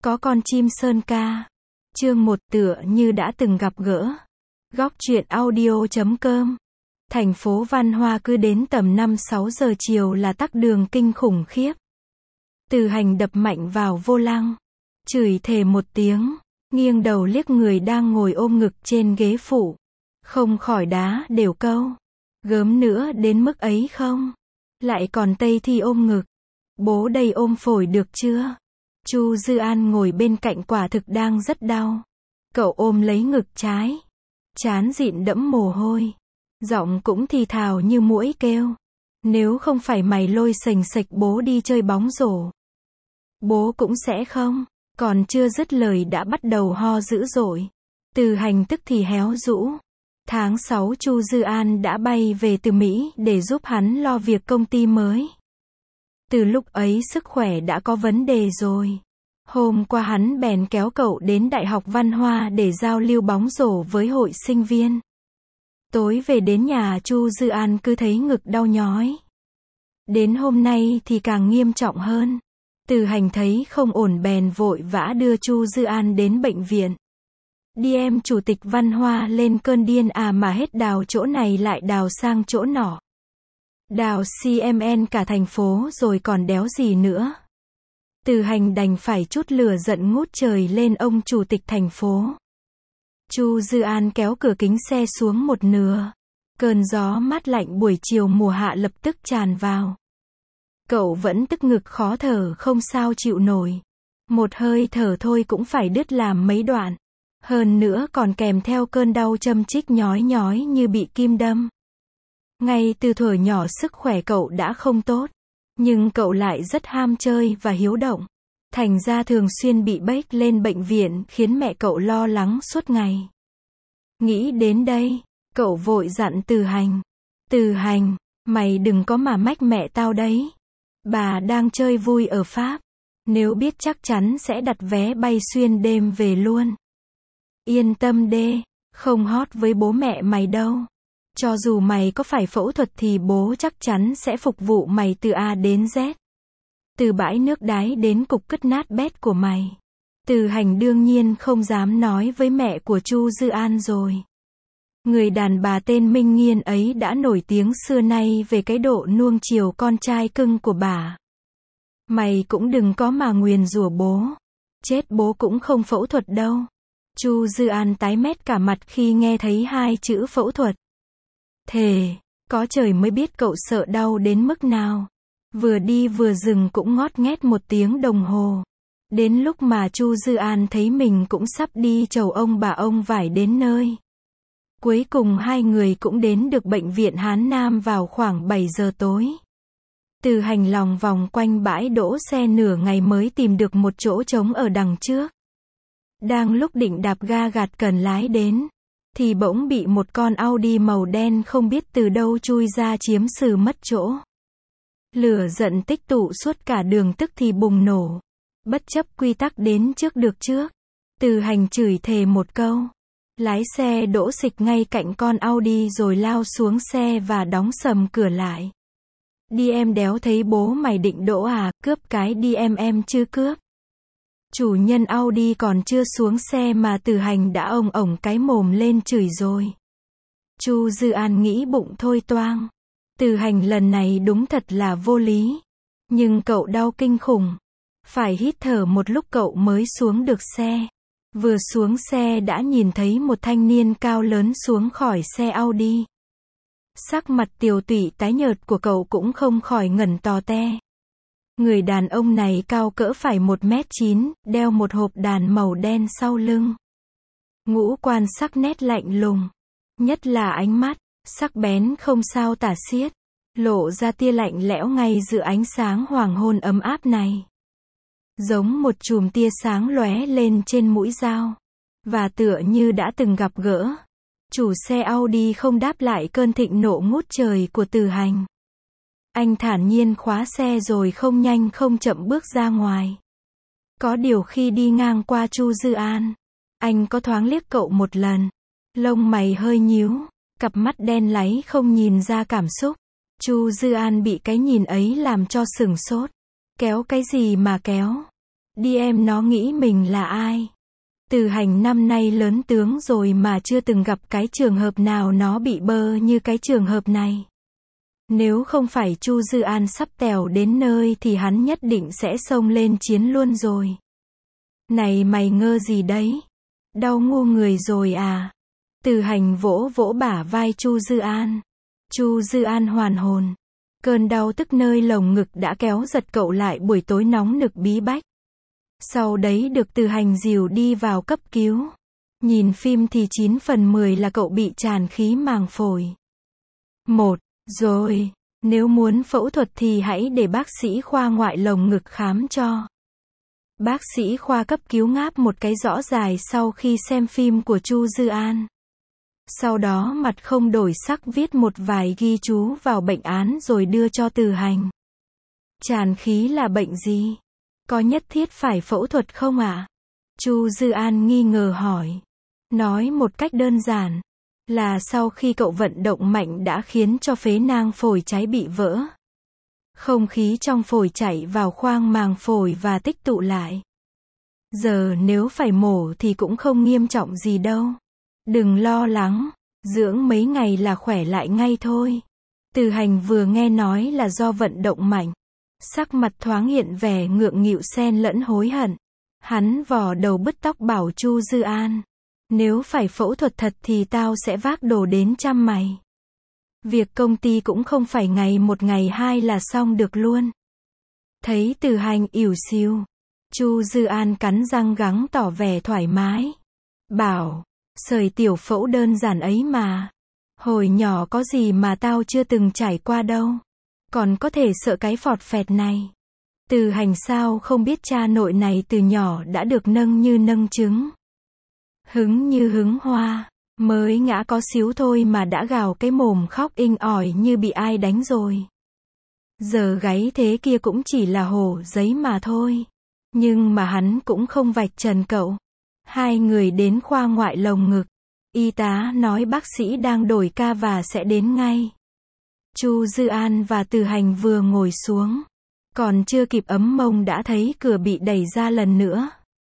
Có con chim sơn ca. Chương 1 tựa như đã từng gặp gỡ. Góc truyện audio.com. Thành phố Văn Hoa cứ đến tầm 5-6 giờ chiều là tắc đường kinh khủng khiếp. Từ Hành đập mạnh vào vô lăng, chửi thề một tiếng, nghiêng đầu liếc người đang ngồi ôm ngực trên ghế phụ. Không khỏi đá đều câu. Gớm nữa đến mức ấy không? Lại còn Tây Thi ôm ngực. Bố đây ôm phổi được chưa? Chu Dư An ngồi bên cạnh quả thực đang rất đau. Cậu ôm lấy ngực trái, trán dịn đẫm mồ hôi, giọng cũng thì thào như muỗi kêu. Nếu không phải mày lôi sềnh sệch bố đi chơi bóng rổ, bố cũng sẽ không. Còn chưa dứt lời đã bắt đầu ho dữ dội. Từ Hành tức thì héo rũ. Tháng 6 Chu Dư An đã bay về từ Mỹ để giúp hắn lo việc công ty mới. Từ lúc ấy sức khỏe đã có vấn đề rồi. Hôm qua hắn bèn kéo cậu đến Đại học Văn Hoa để giao lưu bóng rổ với hội sinh viên. Tối về đến nhà Chu Dư An cứ thấy ngực đau nhói. Đến hôm nay thì càng nghiêm trọng hơn. Từ Hành thấy không ổn bèn vội vã đưa Chu Dư An đến bệnh viện. Đi em chủ tịch Văn Hoa lên cơn điên à mà hết đào chỗ này lại đào sang chỗ nọ. Đào CMN cả thành phố rồi còn đéo gì nữa. Từ Hành đành phải trút lửa giận ngút trời lên ông chủ tịch thành phố. Chu Dư An kéo cửa kính xe xuống một nửa. Cơn gió mát lạnh buổi chiều mùa hạ lập tức tràn vào. Cậu vẫn tức ngực khó thở không sao chịu nổi. Một hơi thở thôi cũng phải đứt làm mấy đoạn. Hơn nữa còn kèm theo cơn đau châm chích nhói nhói như bị kim đâm. Ngay từ thuở nhỏ sức khỏe cậu đã không tốt. Nhưng cậu lại rất ham chơi và hiếu động. Thành ra thường xuyên bị bếch lên bệnh viện khiến mẹ cậu lo lắng suốt ngày. Nghĩ đến đây, cậu vội dặn Từ Hành. Từ Hành, mày đừng có mà mách mẹ tao đấy. Bà đang chơi vui ở Pháp. Nếu biết chắc chắn sẽ đặt vé bay xuyên đêm về luôn. Yên tâm đê, không hot với bố mẹ mày đâu. Cho dù mày có phải phẫu thuật thì bố chắc chắn sẽ phục vụ mày từ A đến Z. Từ bãi nước đái đến cục cứt nát bét của mày. Từ Hành đương nhiên không dám nói với mẹ của Chu Dư An rồi. Người đàn bà tên Minh Nghiên ấy đã nổi tiếng xưa nay về cái độ nuông chiều con trai cưng của bà. Mày cũng đừng có mà nguyền rủa bố. Chết bố cũng không phẫu thuật đâu. Chu Dư An tái mét cả mặt khi nghe thấy hai chữ phẫu thuật. Thề, có trời mới biết cậu sợ đau đến mức nào. Vừa đi vừa dừng cũng ngót nghét một tiếng đồng hồ. Đến lúc mà Chu Dư An thấy mình cũng sắp đi chầu ông bà ông vải đến nơi. Cuối cùng hai người cũng đến được bệnh viện Hán Nam vào khoảng 7 giờ tối. Từ Hành lòng vòng quanh bãi đỗ xe nửa ngày mới tìm được một chỗ trống ở đằng trước. Đang lúc định đạp ga gạt cần lái đến, thì bỗng bị một con Audi màu đen không biết từ đâu chui ra chiếm sừ mất chỗ. Lửa giận tích tụ suốt cả đường tức thì bùng nổ. Bất chấp quy tắc đến trước được trước. Từ Hành chửi thề một câu. Lái xe đỗ xịch ngay cạnh con Audi rồi lao xuống xe và đóng sầm cửa lại. Đi em đéo thấy bố mày định đỗ à, cướp cái đi em chưa cướp. Chủ nhân Audi còn chưa xuống xe mà Từ Hành đã ồng ổng cái mồm lên chửi rồi. Chu Dư An nghĩ bụng thôi toang. Từ Hành lần này đúng thật là vô lý. Nhưng cậu đau kinh khủng. Phải hít thở một lúc cậu mới xuống được xe. Vừa xuống xe đã nhìn thấy một thanh niên cao lớn xuống khỏi xe Audi. Sắc mặt tiều tụy tái nhợt của cậu cũng không khỏi ngẩn tò te. Người đàn ông này cao cỡ phải 1m9, đeo một hộp đàn màu đen sau lưng. Ngũ quan sắc nét lạnh lùng. Nhất là ánh mắt, sắc bén không sao tả xiết. Lộ ra tia lạnh lẽo ngay giữa ánh sáng hoàng hôn ấm áp này. Giống một chùm tia sáng lóe lên trên mũi dao. Và tựa như đã từng gặp gỡ. Chủ xe Audi không đáp lại cơn thịnh nộ ngút trời của Từ Hành. Anh thản nhiên khóa xe rồi không nhanh không chậm bước ra ngoài. Có điều khi đi ngang qua Chu Dư An, anh có thoáng liếc cậu một lần. Lông mày hơi nhíu, cặp mắt đen láy không nhìn ra cảm xúc. Chu Dư An bị cái nhìn ấy làm cho sửng sốt. Kéo cái gì mà kéo? Đi em nó nghĩ mình là ai? Từ Hành năm nay lớn tướng rồi mà chưa từng gặp cái trường hợp nào nó bị bơ như cái trường hợp này. Nếu không phải Chu Dư An sắp tèo đến nơi thì hắn nhất định sẽ xông lên chiến luôn rồi. Này mày ngơ gì đấy? Đau ngu người rồi à? Từ Hành vỗ vỗ bả vai Chu Dư An. Chu Dư An hoàn hồn. Cơn đau tức nơi lồng ngực đã kéo giật cậu lại buổi tối nóng nực bí bách. Sau đấy được Từ Hành dìu đi vào cấp cứu. Nhìn phim thì 9 phần 10 là cậu bị tràn khí màng phổi. Rồi, nếu muốn phẫu thuật thì hãy để bác sĩ khoa ngoại lồng ngực khám cho. Bác sĩ khoa cấp cứu ngáp một cái rõ dài sau khi xem phim của Chu Dư An. Sau đó mặt không đổi sắc viết một vài ghi chú vào bệnh án rồi đưa cho Từ Hành. Tràn khí là bệnh gì? Có nhất thiết phải phẫu thuật không ạ? Chu Dư An nghi ngờ hỏi. Nói một cách đơn giản, là sau khi cậu vận động mạnh đã khiến cho phế nang phổi trái bị vỡ. Không khí trong phổi chảy vào khoang màng phổi và tích tụ lại. Giờ nếu phải mổ thì cũng không nghiêm trọng gì đâu. Đừng lo lắng, dưỡng mấy ngày là khỏe lại ngay thôi. Từ Hành vừa nghe nói là do vận động mạnh. Sắc mặt thoáng hiện vẻ ngượng nghịu xen lẫn hối hận. Hắn vò đầu bứt tóc bảo Chu Dư An. Nếu phải phẫu thuật thật thì tao sẽ vác đồ đến chăm mày. Việc công ty cũng không phải ngày một ngày hai là xong được luôn. Thấy Từ Hành ỉu xìu. Chu Dư An cắn răng gắng tỏ vẻ thoải mái. Bảo, sởi tiểu phẫu đơn giản ấy mà. Hồi nhỏ có gì mà tao chưa từng trải qua đâu. Còn có thể sợ cái phọt phẹt này. Từ Hành sao không biết cha nội này từ nhỏ đã được nâng như nâng trứng. Hứng như hứng hoa. Mới ngã có xíu thôi mà đã gào cái mồm khóc inh ỏi như bị ai đánh rồi. Giờ gáy thế kia cũng chỉ là hổ giấy mà thôi. Nhưng mà hắn cũng không vạch trần cậu. Hai người đến khoa ngoại lồng ngực. Y tá nói bác sĩ đang đổi ca và sẽ đến ngay. Chu Dư An và Từ Hành vừa ngồi xuống. Còn chưa kịp ấm mông đã thấy cửa bị đẩy ra lần nữa.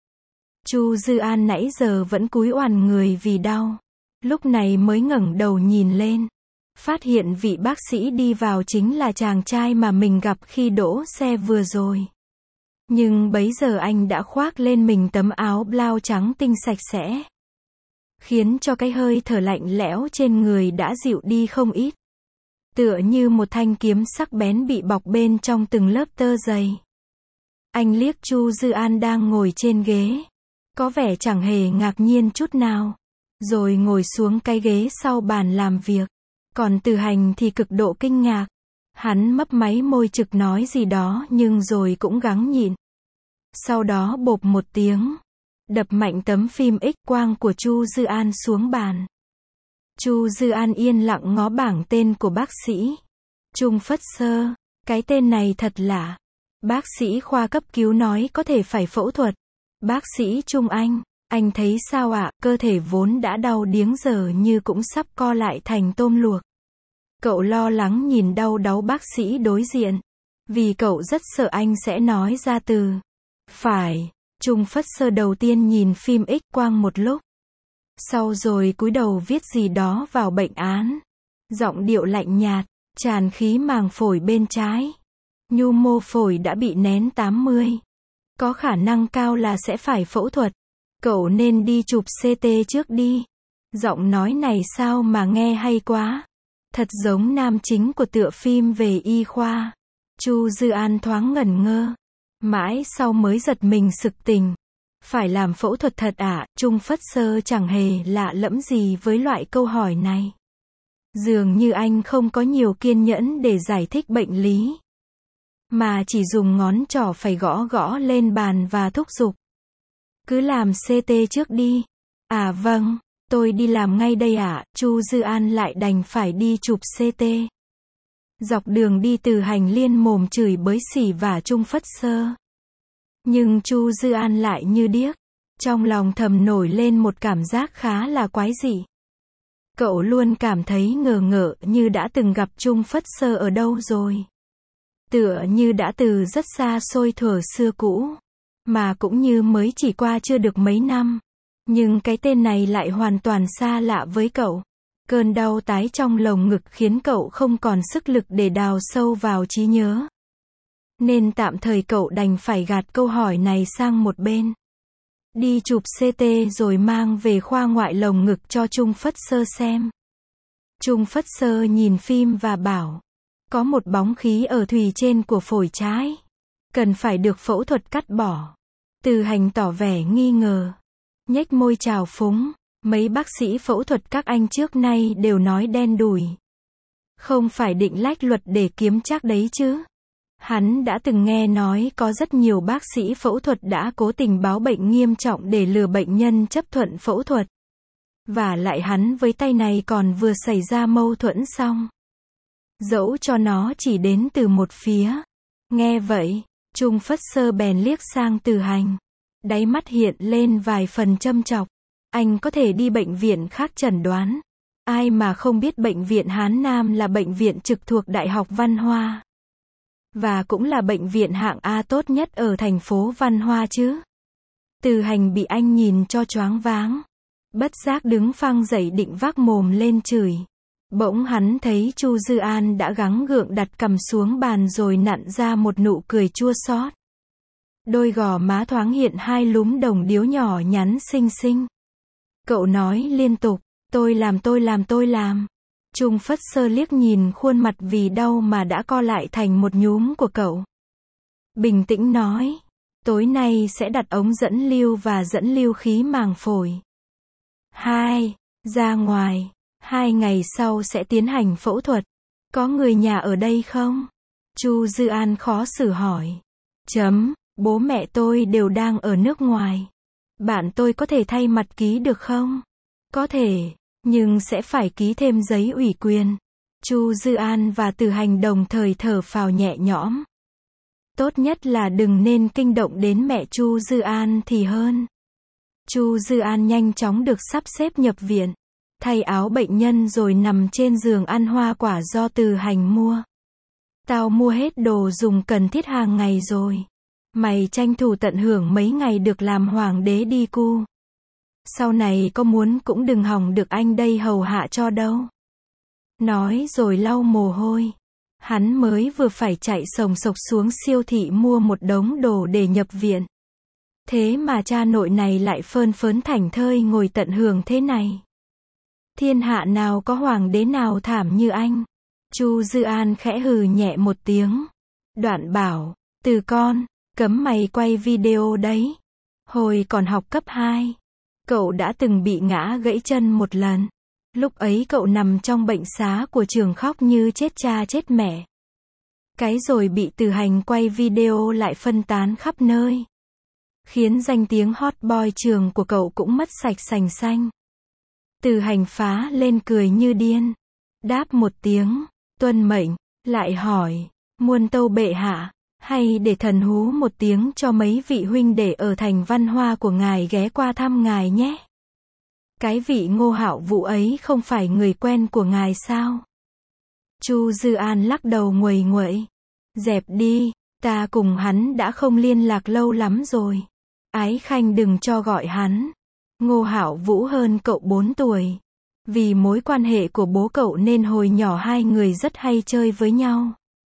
Chu Dư An nãy giờ vẫn cúi oằn người vì đau. Lúc này mới ngẩng đầu nhìn lên. Phát hiện vị bác sĩ đi vào chính là chàng trai mà mình gặp khi đỗ xe vừa rồi. Nhưng bấy giờ anh đã khoác lên mình tấm áo blau trắng tinh sạch sẽ. Khiến cho cái hơi thở lạnh lẽo trên người đã dịu đi không ít. Tựa như một thanh kiếm sắc bén bị bọc bên trong từng lớp tơ dày. Anh liếc Chu Dư An đang ngồi trên ghế. Có vẻ chẳng hề ngạc nhiên chút nào. Rồi ngồi xuống cái ghế sau bàn làm việc. Còn Từ Hành thì cực độ kinh ngạc. Hắn mấp máy môi trực nói gì đó nhưng rồi cũng gắng nhịn. Sau đó bộp một tiếng. Đập mạnh tấm phim X-quang của Chu Dư An xuống bàn. Chu Dư An yên lặng ngó bảng tên của bác sĩ. Trung Phất Sơ. Cái tên này thật lạ. Bác sĩ khoa cấp cứu nói có thể phải phẫu thuật. Bác sĩ Trung anh thấy sao ạ? Cơ thể vốn đã đau điếng giờ như cũng sắp co lại thành tôm luộc. Cậu lo lắng nhìn đau đáu bác sĩ đối diện. Vì cậu rất sợ anh sẽ nói ra từ phải. Trung Phất Sơ đầu tiên nhìn phim X-quang một lúc. Sau rồi cúi đầu viết gì đó vào bệnh án. Giọng điệu lạnh nhạt, tràn khí màng phổi bên trái. Nhu mô phổi đã bị nén 80. Có khả năng cao là sẽ phải phẫu thuật. Cậu nên đi chụp CT trước đi. Giọng nói này sao mà nghe hay quá. Thật giống nam chính của tựa phim về y khoa. Chu Dư An thoáng ngẩn ngơ. Mãi sau mới giật mình sực tỉnh. Phải làm phẫu thuật thật ạ? Trung Phất Sơ chẳng hề lạ lẫm gì với loại câu hỏi này. Dường như anh không có nhiều kiên nhẫn để giải thích bệnh lý. Mà chỉ dùng ngón trỏ phải gõ gõ lên bàn và thúc giục. Cứ làm CT trước đi. À vâng, tôi đi làm ngay đây ạ. Chu Dư An lại đành phải đi chụp CT. Dọc đường đi Từ Hành liên mồm chửi bới xỉ vả Trung Phất Sơ. Nhưng Chu Dư An lại như điếc. Trong lòng thầm nổi lên một cảm giác khá là quái dị. Cậu luôn cảm thấy ngờ ngợ như đã từng gặp Trung Phất Sơ ở đâu rồi. Tựa như đã từ rất xa xôi thuở xưa cũ. Mà cũng như mới chỉ qua chưa được mấy năm. Nhưng cái tên này lại hoàn toàn xa lạ với cậu. Cơn đau tái trong lồng ngực khiến cậu không còn sức lực để đào sâu vào trí nhớ. Nên tạm thời cậu đành phải gạt câu hỏi này sang một bên. Đi chụp CT rồi mang về khoa ngoại lồng ngực cho Trung Phất Sơ xem. Trung Phất Sơ nhìn phim và bảo, có một bóng khí ở thùy trên của phổi trái. Cần phải được phẫu thuật cắt bỏ. Từ Hành tỏ vẻ nghi ngờ. Nhếch môi trào phúng, mấy bác sĩ phẫu thuật các anh trước nay đều nói đen đủi. Không phải định lách luật để kiếm trác đấy chứ. Hắn đã từng nghe nói có rất nhiều bác sĩ phẫu thuật đã cố tình báo bệnh nghiêm trọng để lừa bệnh nhân chấp thuận phẫu thuật. Và lại hắn với tay này còn vừa xảy ra mâu thuẫn xong. Dẫu cho nó chỉ đến từ một phía. Nghe vậy, Trung Phất Sơ bèn liếc sang Từ Hành. Đáy mắt hiện lên vài phần châm chọc. Anh có thể đi bệnh viện khác chẩn đoán. Ai mà không biết bệnh viện Hán Nam là bệnh viện trực thuộc Đại học Văn Hoa. Và cũng là bệnh viện hạng A tốt nhất ở thành phố Văn Hoa chứ. Từ Hành bị anh nhìn cho choáng váng. Bất giác đứng phang dậy định vác mồm lên chửi. Bỗng hắn thấy Chu Dư An đã gắng gượng đặt cằm xuống bàn rồi nặn ra một nụ cười chua xót. Đôi gò má thoáng hiện hai lúm đồng điếu nhỏ nhắn xinh xinh. Cậu nói liên tục, tôi làm. Trung Phất Sơ liếc nhìn khuôn mặt vì đau mà đã co lại thành một nhúm của cậu. Bình tĩnh nói, tối nay sẽ đặt ống dẫn lưu và dẫn lưu khí màng phổi. Ra ngoài, 2 ngày sau sẽ tiến hành phẫu thuật. Có người nhà ở đây không? Chu Dư An khó xử hỏi. Bố mẹ tôi đều đang ở nước ngoài. Bạn tôi có thể thay mặt ký được không? Có thể, nhưng sẽ phải ký thêm giấy ủy quyền. Chu Dư An và Từ Hành đồng thời thở phào nhẹ nhõm. Tốt nhất là đừng nên kinh động đến mẹ Chu Dư An thì hơn. Chu Dư An nhanh chóng được sắp xếp nhập viện. Thay áo bệnh nhân rồi nằm trên giường ăn hoa quả do Từ Hành mua. Tao mua hết đồ dùng cần thiết hàng ngày rồi. Mày tranh thủ tận hưởng mấy ngày được làm hoàng đế đi cu. Sau này có muốn cũng đừng hòng được anh đây hầu hạ cho đâu. Nói rồi lau mồ hôi. Hắn mới vừa phải chạy sồng sộc xuống siêu thị mua một đống đồ để nhập viện. Thế mà cha nội này lại phơn phớn thảnh thơi ngồi tận hưởng thế này. Thiên hạ nào có hoàng đế nào thảm như anh. Chu Dư An khẽ hừ nhẹ một tiếng. Đoạn bảo, Từ con, cấm mày quay video đấy. Hồi còn học cấp 2, cậu đã từng bị ngã gãy chân một lần. Lúc ấy cậu nằm trong bệnh xá của trường khóc như chết cha chết mẹ. Cái rồi bị Từ Hành quay video lại phân tán khắp nơi. Khiến danh tiếng hot boy trường của cậu cũng mất sạch sành xanh. Từ Hành phá lên cười như điên. Đáp một tiếng, tuân mệnh, lại hỏi, muôn tâu bệ hạ, hay để thần hú một tiếng cho mấy vị huynh đệ ở thành Văn Hoa của ngài ghé qua thăm ngài nhé. Cái vị Ngô Hạo Vũ ấy không phải người quen của ngài sao? Chu Dư An lắc đầu nguầy nguậy. Dẹp đi, ta cùng hắn đã không liên lạc lâu lắm rồi. Ái khanh đừng cho gọi hắn. Ngô Hạo Vũ hơn cậu 4 tuổi. Vì mối quan hệ của bố cậu nên hồi nhỏ hai người rất hay chơi với nhau.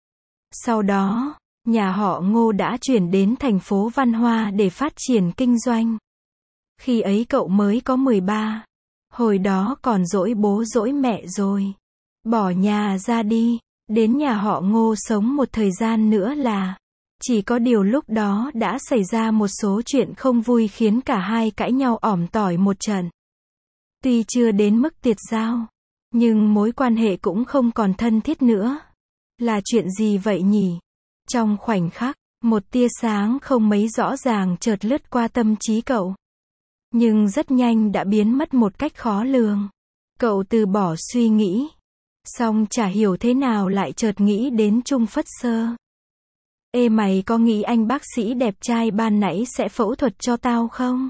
Sau đó, nhà họ Ngô đã chuyển đến thành phố Văn Hoa để phát triển kinh doanh. Khi ấy cậu mới có 13. Hồi đó còn dỗi bố dỗi mẹ rồi. Bỏ nhà ra đi, đến nhà họ Ngô sống một thời gian nữa là. Chỉ có điều lúc đó đã xảy ra một số chuyện không vui khiến cả hai cãi nhau ỏm tỏi một trận. Tuy chưa đến mức tiệt giao, nhưng mối quan hệ cũng không còn thân thiết nữa. Là chuyện gì vậy nhỉ? Trong khoảnh khắc, một tia sáng không mấy rõ ràng chợt lướt qua tâm trí cậu. Nhưng rất nhanh đã biến mất một cách khó lường. Cậu từ bỏ suy nghĩ. Xong chả hiểu thế nào lại chợt nghĩ đến Trung Phất Sơ. Ê mày có nghĩ anh bác sĩ đẹp trai ban nãy sẽ phẫu thuật cho tao không?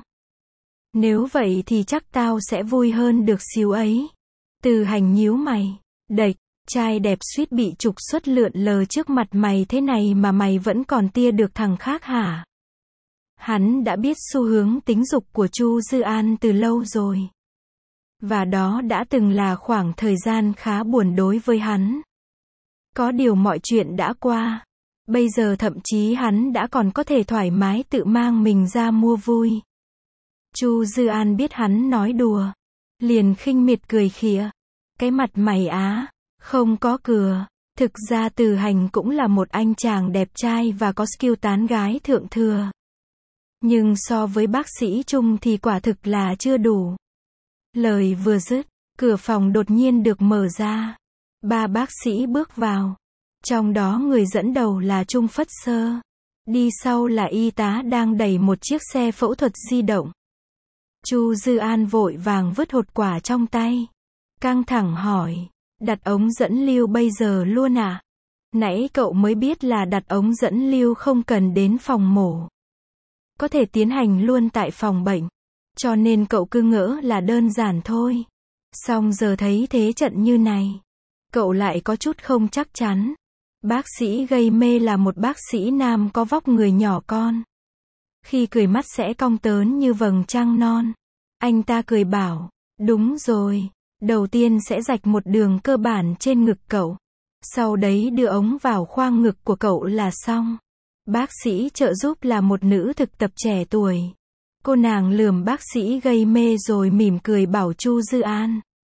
Nếu vậy thì chắc tao sẽ vui hơn được xíu ấy. Từ Hành nhíu mày. Đệch, trai đẹp suýt bị trục xuất lượn lờ trước mặt mày thế này mà mày vẫn còn tia được thằng khác hả? Hắn đã biết xu hướng tính dục của Chu Dư An từ lâu rồi. Và đó đã từng là khoảng thời gian khá buồn đối với hắn. Có điều mọi chuyện đã qua. Bây giờ thậm chí hắn đã còn có thể thoải mái tự mang mình ra mua vui. Chu Dư An biết hắn nói đùa. Liền khinh miệt cười khịa. Cái mặt mày á, không có cửa. Thực ra Từ Hành cũng là một anh chàng đẹp trai và có skill tán gái thượng thừa. Nhưng so với bác sĩ Trung thì quả thực là chưa đủ. Lời vừa dứt, cửa phòng đột nhiên được mở ra. 3 bác sĩ bước vào. Trong đó người dẫn đầu là Trung Phất Sơ. Đi sau là y tá đang đẩy một chiếc xe phẫu thuật di động. Chu Dư An vội vàng vứt hột quả trong tay. Căng thẳng hỏi, đặt ống dẫn lưu bây giờ luôn à? Nãy cậu mới biết là đặt ống dẫn lưu không cần đến phòng mổ. Có thể tiến hành luôn tại phòng bệnh. Cho nên cậu cứ ngỡ là đơn giản thôi. Xong giờ thấy thế trận như này. Cậu lại có chút không chắc chắn. Bác sĩ gây mê là một bác sĩ nam có vóc người nhỏ con. Khi cười mắt sẽ cong tớn như vầng trăng non. Anh ta cười bảo, đúng rồi. Đầu tiên sẽ rạch một đường cơ bản trên ngực cậu. Sau đấy đưa ống vào khoang ngực của cậu là xong. Bác sĩ trợ giúp là một nữ thực tập trẻ tuổi. Cô nàng lườm bác sĩ gây mê rồi mỉm cười bảo Chu Dư An.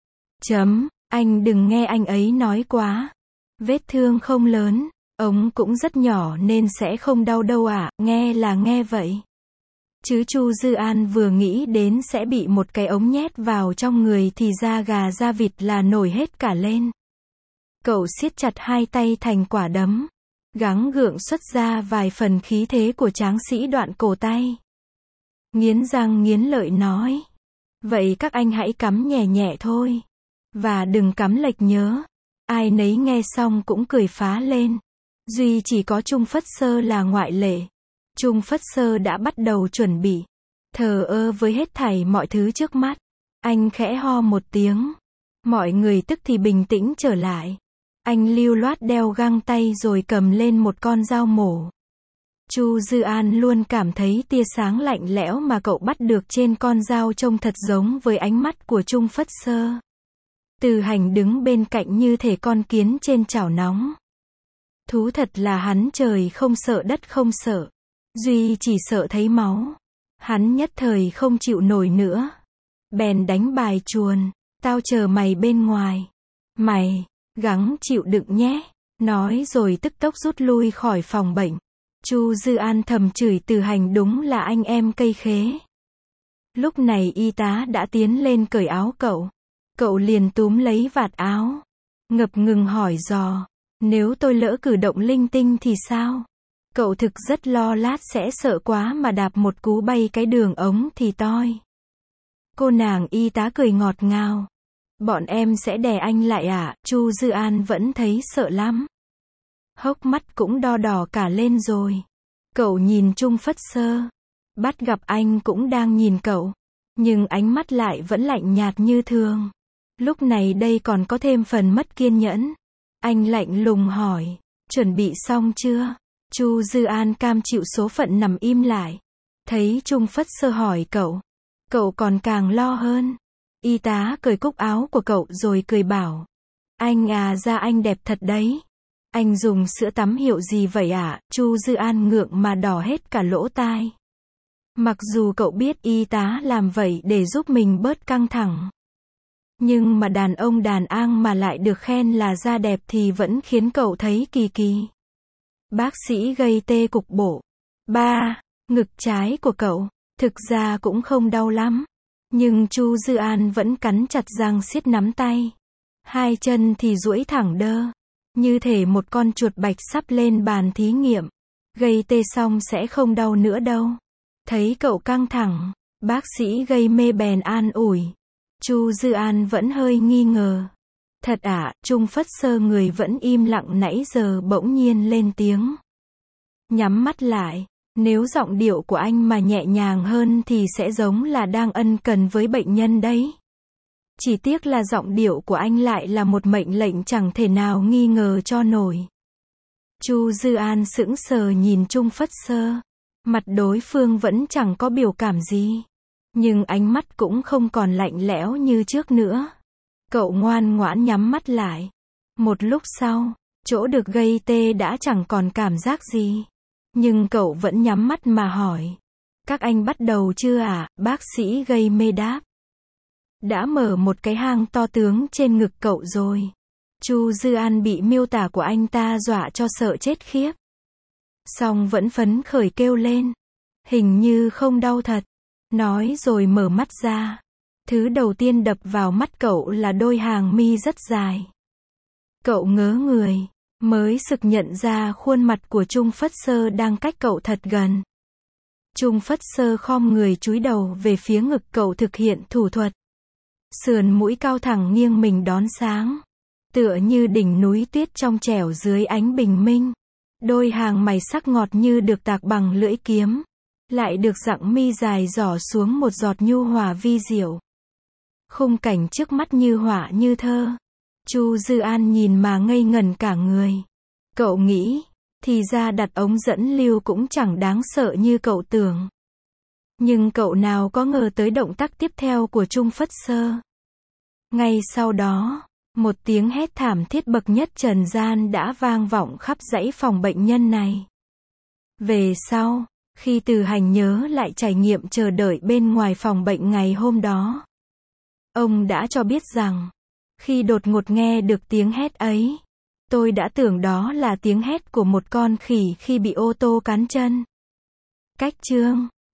Anh đừng nghe anh ấy nói quá. Vết thương không lớn, ống cũng rất nhỏ nên sẽ không đau đâu ạ, nghe là nghe vậy. Chứ Chu Dư An vừa nghĩ đến sẽ bị một cái ống nhét vào trong người thì da gà da vịt là nổi hết cả lên. Cậu siết chặt hai tay thành quả đấm. Gắng gượng xuất ra vài phần khí thế của tráng sĩ đoạn cổ tay. Nghiến răng nghiến lợi nói. Vậy các anh hãy cắm nhẹ nhẹ thôi. Và đừng cắm lệch nhớ. Ai nấy nghe xong cũng cười phá lên. Duy chỉ có Trung Phất Sơ là ngoại lệ. Trung Phất Sơ đã bắt đầu chuẩn bị. Thờ ơ với hết thảy mọi thứ trước mắt. Anh khẽ ho một tiếng. Mọi người tức thì bình tĩnh trở lại. Anh lưu loát đeo găng tay rồi cầm lên một con dao mổ. Chu Dư An luôn cảm thấy tia sáng lạnh lẽo mà cậu bắt được trên con dao trông thật giống với ánh mắt của Trung Phất Sơ. Từ Hành đứng bên cạnh như thể con kiến trên chảo nóng. Thú thật là hắn trời không sợ đất không sợ. Duy chỉ sợ thấy máu. Hắn nhất thời không chịu nổi nữa. Bèn đánh bài chuồn. Tao chờ mày bên ngoài. Mày, gắng chịu đựng nhé. Nói rồi tức tốc rút lui khỏi phòng bệnh. Chu Dư An thầm chửi Từ Hành đúng là anh em cây khế. Lúc này y tá đã tiến lên cởi áo cậu. Cậu liền túm lấy vạt áo. Ngập ngừng hỏi dò. Nếu tôi lỡ cử động linh tinh thì sao? Cậu thực rất lo lát sẽ sợ quá mà đạp một cú bay cái đường ống thì toi. Cô nàng y tá cười ngọt ngào. Bọn em sẽ đè anh lại à? Chu Dư An vẫn thấy sợ lắm. Hốc mắt cũng đo đỏ cả lên rồi. Cậu nhìn Trung Phất Sơ. Bắt gặp anh cũng đang nhìn cậu. Nhưng ánh mắt lại vẫn lạnh nhạt như thường. Lúc này đây còn có thêm phần mất kiên nhẫn. Anh lạnh lùng hỏi. Chuẩn bị xong chưa? Chu Dư An cam chịu số phận nằm im lại. Thấy Trung Phất Sơ hỏi cậu. Cậu còn càng lo hơn. Y tá cởi cúc áo của cậu rồi cười bảo. Anh à, da anh đẹp thật đấy. Anh dùng sữa tắm hiệu gì vậy ạ? Chu Dư An ngượng mà đỏ hết cả lỗ tai. Mặc dù cậu biết y tá làm vậy để giúp mình bớt căng thẳng. Nhưng mà đàn ông đàn ang mà lại được khen là da đẹp thì vẫn khiến cậu thấy kỳ kỳ. Bác sĩ gây tê cục bộ. Ngực trái của cậu, thực ra cũng không đau lắm. Nhưng Chu Dư An vẫn cắn chặt răng siết nắm tay. Hai chân thì duỗi thẳng đơ. Như thể một con chuột bạch sắp lên bàn thí nghiệm. Gây tê xong sẽ không đau nữa đâu. Thấy cậu căng thẳng, bác sĩ gây mê bèn an ủi. Chu Dư An vẫn hơi nghi ngờ. Thật ạ? Trung Phất Sơ người vẫn im lặng nãy giờ bỗng nhiên lên tiếng. Nhắm mắt lại. Nếu giọng điệu của anh mà nhẹ nhàng hơn thì sẽ giống là đang ân cần với bệnh nhân đấy. Chỉ tiếc là giọng điệu của anh lại là một mệnh lệnh chẳng thể nào nghi ngờ cho nổi. Chu Dư An sững sờ nhìn Trung Phất Sơ. Mặt đối phương vẫn chẳng có biểu cảm gì. Nhưng ánh mắt cũng không còn lạnh lẽo như trước nữa. Cậu ngoan ngoãn nhắm mắt lại. Một lúc sau, chỗ được gây tê đã chẳng còn cảm giác gì. Nhưng cậu vẫn nhắm mắt mà hỏi. Các anh bắt đầu chưa ạ? Bác sĩ gây mê đáp. Đã mở một cái hang to tướng trên ngực cậu rồi. Chu Dư An bị miêu tả của anh ta dọa cho sợ chết khiếp. Song vẫn phấn khởi kêu lên. Hình như không đau thật. Nói rồi mở mắt ra. Thứ đầu tiên đập vào mắt cậu là đôi hàng mi rất dài. Cậu ngớ người, mới sực nhận ra khuôn mặt của Trung Phất Sơ đang cách cậu thật gần. Trung Phất Sơ khom người chúi đầu về phía ngực cậu thực hiện thủ thuật. Sườn mũi cao thẳng nghiêng mình đón sáng. Tựa như đỉnh núi tuyết trong trẻo dưới ánh bình minh. Đôi hàng mày sắc ngọt như được tạc bằng lưỡi kiếm. Lại được dặng mi dài giỏ xuống một giọt nhu hòa vi diệu. Khung cảnh trước mắt như họa như thơ. Chu Dư An nhìn mà ngây ngẩn cả người. Cậu nghĩ, thì ra đặt ống dẫn lưu cũng chẳng đáng sợ như cậu tưởng. Nhưng cậu nào có ngờ tới động tác tiếp theo của Trung Phất Sơ. Ngay sau đó, một tiếng hét thảm thiết bậc nhất trần gian đã vang vọng khắp dãy phòng bệnh nhân này. Về sau, khi Từ Hành nhớ lại trải nghiệm chờ đợi bên ngoài phòng bệnh ngày hôm đó, ông đã cho biết rằng, khi đột ngột nghe được tiếng hét ấy, tôi đã tưởng đó là tiếng hét của một con khỉ khi bị ô tô cán chân. Cách chương